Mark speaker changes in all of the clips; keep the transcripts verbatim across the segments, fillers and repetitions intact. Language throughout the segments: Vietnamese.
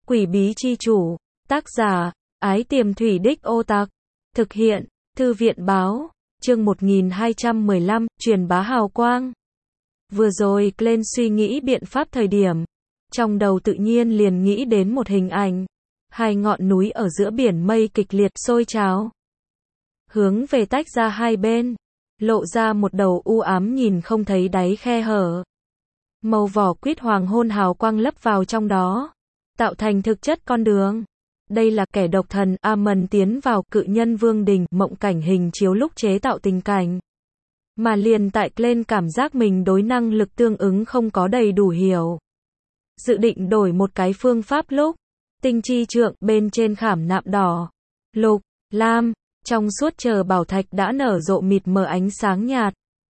Speaker 1: Quỷ bí chi chủ, tác giả, Ái Tiềm Thủy Đích Ô Tặc, thực hiện, Thư viện báo, chương một nghìn hai trăm mười lăm, truyền bá hào quang. Vừa rồi Glenn suy nghĩ biện pháp thời điểm, trong đầu tự nhiên liền nghĩ đến một hình ảnh, hai ngọn núi ở giữa biển mây kịch liệt sôi trào, hướng về tách ra hai bên, lộ ra một đầu u ám nhìn không thấy đáy khe hở. Màu vỏ quýt hoàng hôn hào quang lấp vào trong đó, tạo thành thực chất con đường. Đây là kẻ độc thần Amon tiến vào cự nhân vương đình mộng cảnh hình chiếu lúc chế tạo tình cảnh. Mà liền tại Glenn cảm giác mình đối năng lực tương ứng không có đầy đủ hiểu. Dự định đổi một cái phương pháp lúc, tinh chi trượng bên trên khảm nạm đỏ, lục, lam, trong suốt chờ bảo thạch đã nở rộ mịt mờ ánh sáng nhạt.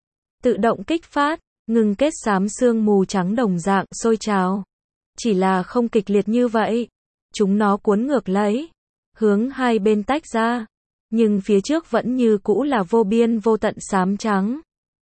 Speaker 1: Tự động kích phát, ngừng kết xám sương mù trắng đồng dạng sôi trào. Chỉ là không kịch liệt như vậy. Chúng nó cuốn ngược lấy, hướng hai bên tách ra, nhưng phía trước vẫn như cũ là vô biên vô tận xám trắng.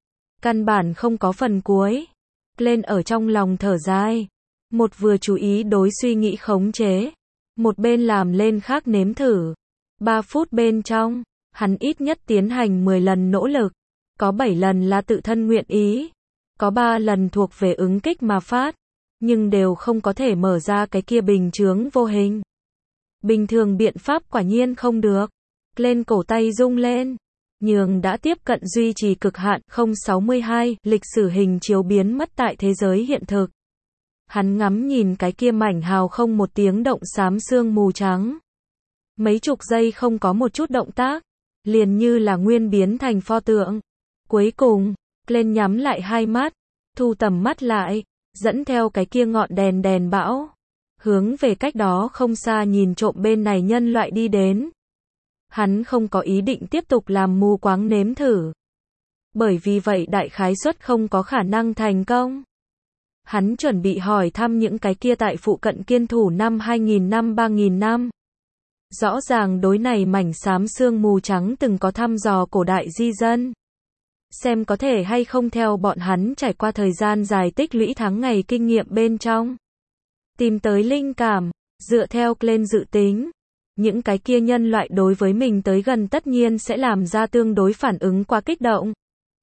Speaker 1: Căn bản không có phần cuối. Glenn ở trong lòng thở dài, một vừa chú ý đối suy nghĩ khống chế, một bên làm lên khác nếm thử. Ba phút bên trong, hắn ít nhất tiến hành mười lần nỗ lực, có bảy lần là tự thân nguyện ý, có ba lần thuộc về ứng kích mà phát. Nhưng đều không có thể mở ra cái kia bình chướng vô hình. Bình thường biện pháp quả nhiên không được. Glenn cổ tay rung lên. Nhường đã tiếp cận duy trì cực hạn không sáu hai lịch sử hình chiếu biến mất tại thế giới hiện thực. Hắn ngắm nhìn cái kia mảnh hào không một tiếng động xám sương mù trắng. Mấy chục giây không có một chút động tác. Liền như là nguyên biến thành pho tượng. Cuối cùng, Glenn nhắm lại hai mắt. Thu tầm mắt lại. Dẫn theo cái kia ngọn đèn đèn bão, hướng về cách đó không xa nhìn trộm bên này nhân loại đi đến. Hắn không có ý định tiếp tục làm mù quáng nếm thử. Bởi vì vậy đại khái suất không có khả năng thành công. Hắn chuẩn bị hỏi thăm những cái kia tại phụ cận kiên thủ năm hai nghìn năm ba nghìn năm. Rõ ràng đối này mảnh xám sương mù trắng từng có thăm dò cổ đại di dân. Xem có thể hay không theo bọn hắn trải qua thời gian dài tích lũy tháng ngày kinh nghiệm bên trong. Tìm tới linh cảm, dựa theo Glenn dự tính. Những cái kia nhân loại đối với mình tới gần tất nhiên sẽ làm ra tương đối phản ứng quá kích động.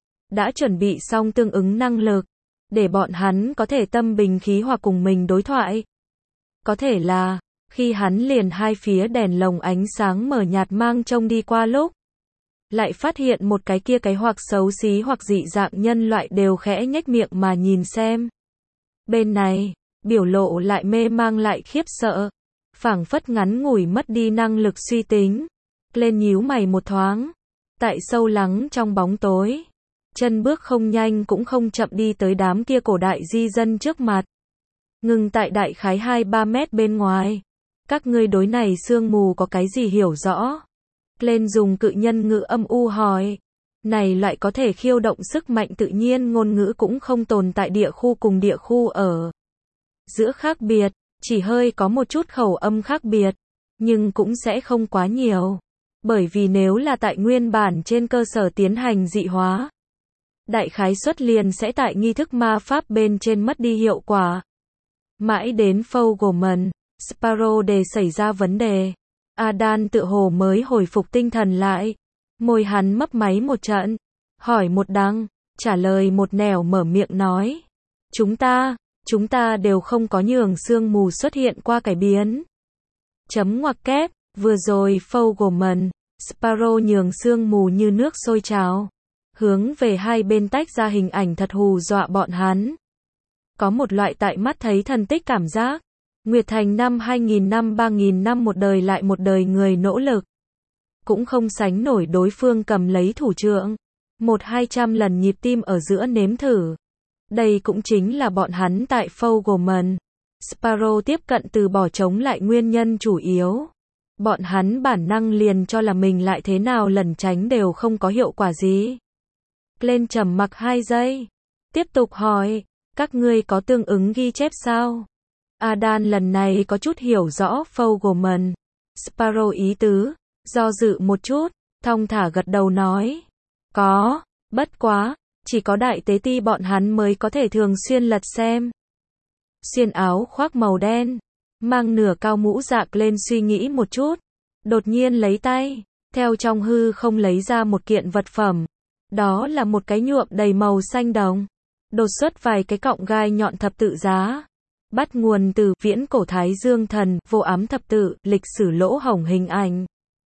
Speaker 1: Đã chuẩn bị xong tương ứng năng lực, để bọn hắn có thể tâm bình khí hòa cùng mình đối thoại. Có thể là, khi hắn liền hai phía đèn lồng ánh sáng mờ nhạt mang trông đi qua lúc. Lại phát hiện một cái kia cái hoặc xấu xí hoặc dị dạng nhân loại đều khẽ nhếch miệng mà nhìn xem. Bên này, biểu lộ lại mê mang lại khiếp sợ. Phảng phất ngắn ngủi mất đi năng lực suy tính. Glenn nhíu mày một thoáng. Tại sâu lắng trong bóng tối. Chân bước không nhanh cũng không chậm đi tới đám kia cổ đại di dân trước mặt. Ngừng tại đại khái hai ba mét bên ngoài. Các ngươi đối này sương mù có cái gì hiểu rõ? Glenn dùng cự nhân ngữ âm u hỏi. Này loại có thể khiêu động sức mạnh tự nhiên ngôn ngữ cũng không tồn tại địa khu cùng địa khu ở giữa khác biệt, chỉ hơi có một chút khẩu âm khác biệt, nhưng cũng sẽ không quá nhiều. Bởi vì nếu là tại nguyên bản trên cơ sở tiến hành dị hóa, đại khái suất liền sẽ tại nghi thức ma pháp bên trên mất đi hiệu quả. Mãi đến Fogelman, Sparrow đề xảy ra vấn đề. Adan tựa hồ mới hồi phục tinh thần lại. Môi hắn mấp máy một trận. Hỏi một đằng, trả lời một nẻo mở miệng nói. Chúng ta, chúng ta đều không có nhường sương mù xuất hiện qua cải biến. Chấm ngoặc kép, vừa rồi Fogelman, Sparrow nhường sương mù như nước sôi trào. Hướng về hai bên tách ra hình ảnh thật hù dọa bọn hắn. Có một loại tại mắt thấy thần tích cảm giác. Nguyệt Thành năm hai nghìn năm ba nghìn năm một đời lại một đời người nỗ lực. Cũng không sánh nổi đối phương cầm lấy thủ trượng. Một hai trăm lần nhịp tim ở giữa nếm thử. Đây cũng chính là bọn hắn tại Fogelman. Sparrow tiếp cận từ bỏ chống lại nguyên nhân chủ yếu. Bọn hắn bản năng liền cho là mình lại thế nào lẩn tránh đều không có hiệu quả gì. Glenn trầm mặc hai giây. Tiếp tục hỏi, các ngươi có tương ứng ghi chép sao? Adan lần này có chút hiểu rõ Fogelman, Sparrow ý tứ, do dự một chút, thong thả gật đầu nói. Có, bất quá, chỉ có đại tế ti bọn hắn mới có thể thường xuyên lật xem. Xuyên áo khoác màu đen, mang nửa cao mũ dạ lên suy nghĩ một chút, đột nhiên lấy tay, theo trong hư không lấy ra một kiện vật phẩm. Đó là một cái nhuộm đầy màu xanh đồng, đột xuất vài cái cọng gai nhọn thập tự giá. Bắt nguồn từ viễn cổ Thái Dương thần, vô ám thập tự, lịch sử lỗ hổng hình ảnh.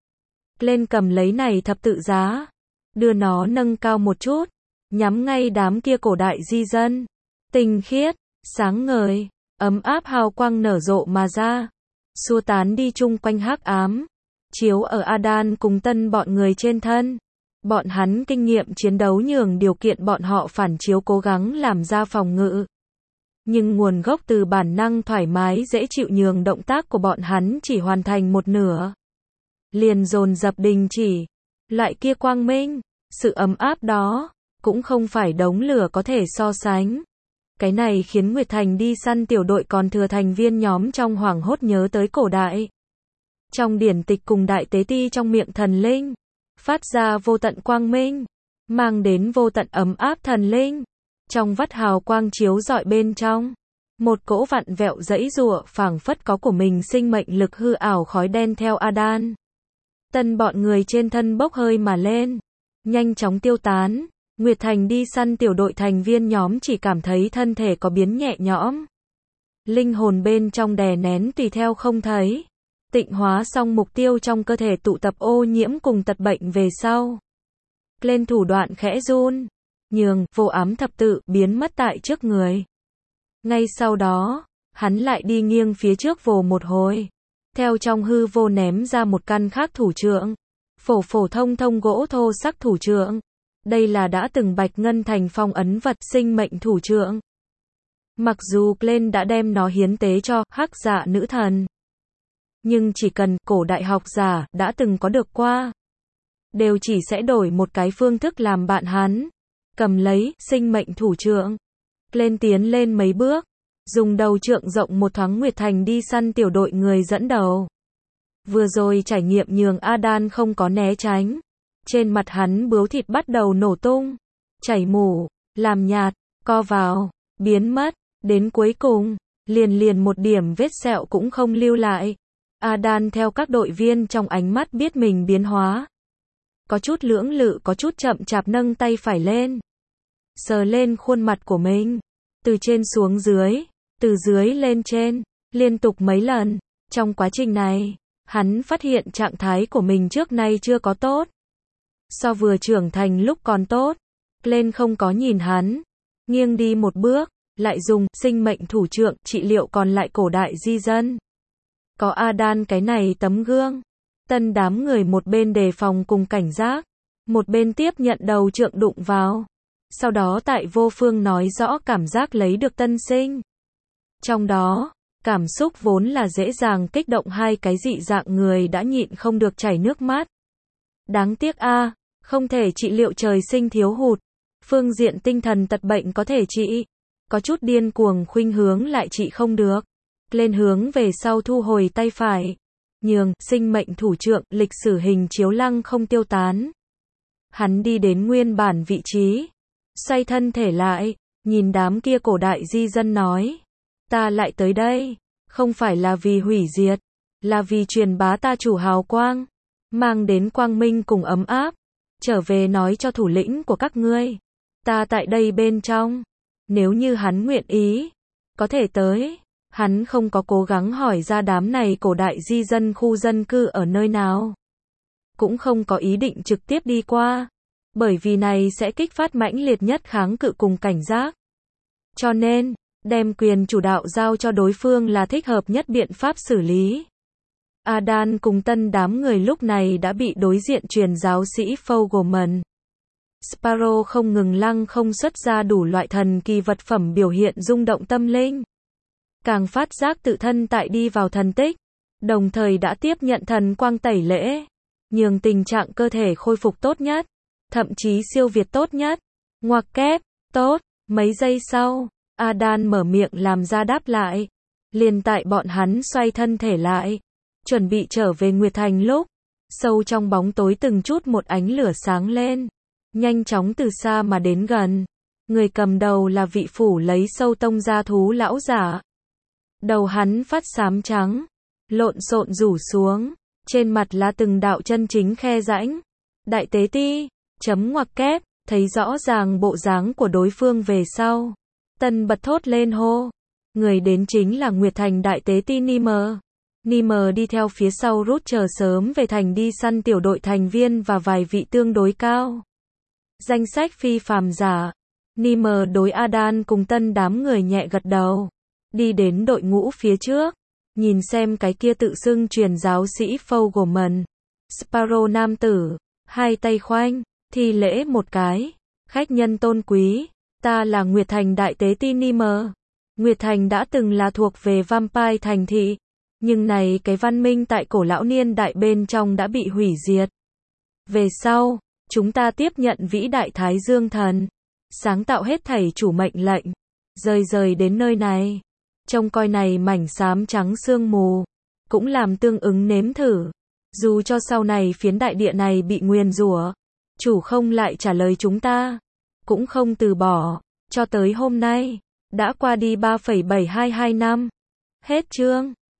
Speaker 1: Lên cầm lấy này thập tự giá, đưa nó nâng cao một chút, nhắm ngay đám kia cổ đại di dân. Tinh khiết, sáng ngời, ấm áp hào quang nở rộ mà ra, xua tán đi chung quanh hắc ám, chiếu ở Adan cùng Tân bọn người trên thân. Bọn hắn kinh nghiệm chiến đấu nhường điều kiện bọn họ phản chiếu cố gắng làm ra phòng ngự. Nhưng nguồn gốc từ bản năng thoải mái dễ chịu nhường động tác của bọn hắn chỉ hoàn thành một nửa. Liền dồn dập đình chỉ. Loại kia quang minh, sự ấm áp đó, cũng không phải đống lửa có thể so sánh. Cái này khiến Nguyệt Thành đi săn tiểu đội còn thừa thành viên nhóm trong hoảng hốt nhớ tới cổ đại. Trong điển tịch cùng đại tế ti trong miệng thần linh, phát ra vô tận quang minh, mang đến vô tận ấm áp thần linh. Trong vắt hào quang chiếu rọi bên trong, một cỗ vặn vẹo dãy giụa phảng phất có của mình sinh mệnh lực hư ảo khói đen theo Adan. Tân bọn người trên thân bốc hơi mà lên, nhanh chóng tiêu tán. Nguyệt Thành đi săn tiểu đội thành viên nhóm chỉ cảm thấy thân thể có biến nhẹ nhõm. Linh hồn bên trong đè nén tùy theo không thấy. Tịnh hóa xong mục tiêu trong cơ thể tụ tập ô nhiễm cùng tật bệnh về sau. Lên thủ đoạn khẽ run, nhường vô ám thập tự biến mất tại trước người. Ngay sau đó, hắn lại đi nghiêng phía trước vồ một hồi. Theo trong hư vô ném ra một căn khác thủ trượng. Phổ phổ thông thông gỗ thô sắc thủ trượng. Đây là đã từng Bạch Ngân Thành phong ấn vật sinh mệnh thủ trượng. Mặc dù Glenn đã đem nó hiến tế cho hắc dạ nữ thần, nhưng chỉ cần cổ đại học giả đã từng có được qua, đều chỉ sẽ đổi một cái phương thức làm bạn hắn. Cầm lấy sinh mệnh thủ trượng, Glenn tiến lên mấy bước, dùng đầu trượng rộng một thoáng Nguyệt Thành đi săn tiểu đội người dẫn đầu. Vừa rồi trải nghiệm nhường Adan không có né tránh. Trên mặt hắn bướu thịt bắt đầu nổ tung, chảy mủ, làm nhạt, co vào, biến mất, đến cuối cùng, liền liền một điểm vết sẹo cũng không lưu lại. Adan theo các đội viên trong ánh mắt biết mình biến hóa. Có chút lưỡng lự, có chút chậm chạp nâng tay phải lên, sờ lên khuôn mặt của mình, từ trên xuống dưới, từ dưới lên trên, liên tục mấy lần. Trong quá trình này, hắn phát hiện trạng thái của mình trước nay chưa có tốt. So vừa trưởng thành lúc còn tốt. Glenn không có nhìn hắn, nghiêng đi một bước, lại dùng sinh mệnh thủ trượng trị liệu còn lại cổ đại di dân. Có Adan cái này tấm gương, Tân đám người một bên đề phòng cùng cảnh giác, một bên tiếp nhận đầu trượng đụng vào. Sau đó tại vô phương nói rõ cảm giác lấy được tân sinh. Trong đó, cảm xúc vốn là dễ dàng kích động hai cái dị dạng người đã nhịn không được chảy nước mắt. Đáng tiếc a, không thể trị liệu trời sinh thiếu hụt. Phương diện tinh thần tật bệnh có thể trị, có chút điên cuồng khuynh hướng lại trị không được. Lên hướng về sau thu hồi tay phải, nhường sinh mệnh thủ trượng lịch sử hình chiếu lăng không tiêu tán. Hắn đi đến nguyên bản vị trí, xoay thân thể lại, nhìn đám kia cổ đại di dân nói, ta lại tới đây, không phải là vì hủy diệt, là vì truyền bá ta chủ hào quang, mang đến quang minh cùng ấm áp, trở về nói cho thủ lĩnh của các ngươi, ta tại đây bên trong, nếu như hắn nguyện ý, có thể tới. Hắn không có cố gắng hỏi ra đám này cổ đại di dân khu dân cư ở nơi nào, cũng không có ý định trực tiếp đi qua, bởi vì này sẽ kích phát mãnh liệt nhất kháng cự cùng cảnh giác. Cho nên, đem quyền chủ đạo giao cho đối phương là thích hợp nhất biện pháp xử lý. Adan cùng Tân đám người lúc này đã bị đối diện truyền giáo sĩ Fogelman. Sparrow không ngừng lăng không xuất ra đủ loại thần kỳ vật phẩm biểu hiện rung động tâm linh. Càng phát giác tự thân tại đi vào thần tích, đồng thời đã tiếp nhận thần quang tẩy lễ, nhường tình trạng cơ thể khôi phục tốt nhất, thậm chí siêu việt tốt nhất. Ngoặc kép, tốt, mấy giây sau, Adan mở miệng làm ra đáp lại, liền tại bọn hắn xoay thân thể lại, chuẩn bị trở về Nguyệt Thành lúc, sâu trong bóng tối từng chút một ánh lửa sáng lên, nhanh chóng từ xa mà đến gần. Người cầm đầu là vị phủ lấy sâu tông gia thú lão giả. Đầu hắn phát xám trắng, lộn xộn rủ xuống, trên mặt là từng đạo chân chính khe rãnh. Đại tế ti, chấm ngoặc kép, thấy rõ ràng bộ dáng của đối phương về sau. Tân bật thốt lên hô. Người đến chính là Nguyệt Thành đại tế ti Nimer. Nimer đi theo phía sau rút chờ sớm về thành đi săn tiểu đội thành viên và vài vị tương đối cao. Danh sách phi phàm giả. Nimer đối Adan cùng tân đám người nhẹ gật đầu. Đi đến đội ngũ phía trước. Nhìn xem cái kia tự xưng truyền giáo sĩ Fogelman. Sparrow nam tử. Hai tay khoanh. Thi lễ một cái. Khách nhân tôn quý. Ta là Nguyệt Thành đại tế ti Nimer. Nguyệt Thành đã từng là thuộc về Vampire thành thị. Nhưng này cái văn minh tại cổ lão niên đại bên trong đã bị hủy diệt. Về sau, chúng ta tiếp nhận vĩ đại Thái Dương thần. Sáng tạo hết thảy chủ mệnh lệnh. Rời rời đến nơi này. Trông coi này mảnh xám trắng sương mù. Cũng làm tương ứng nếm thử. Dù cho sau này phiến đại địa này bị nguyền rủa, chủ không lại trả lời chúng ta. Cũng không từ bỏ. Cho tới hôm nay. Đã qua đi ba phẩy bảy hai hai năm. Hết chương.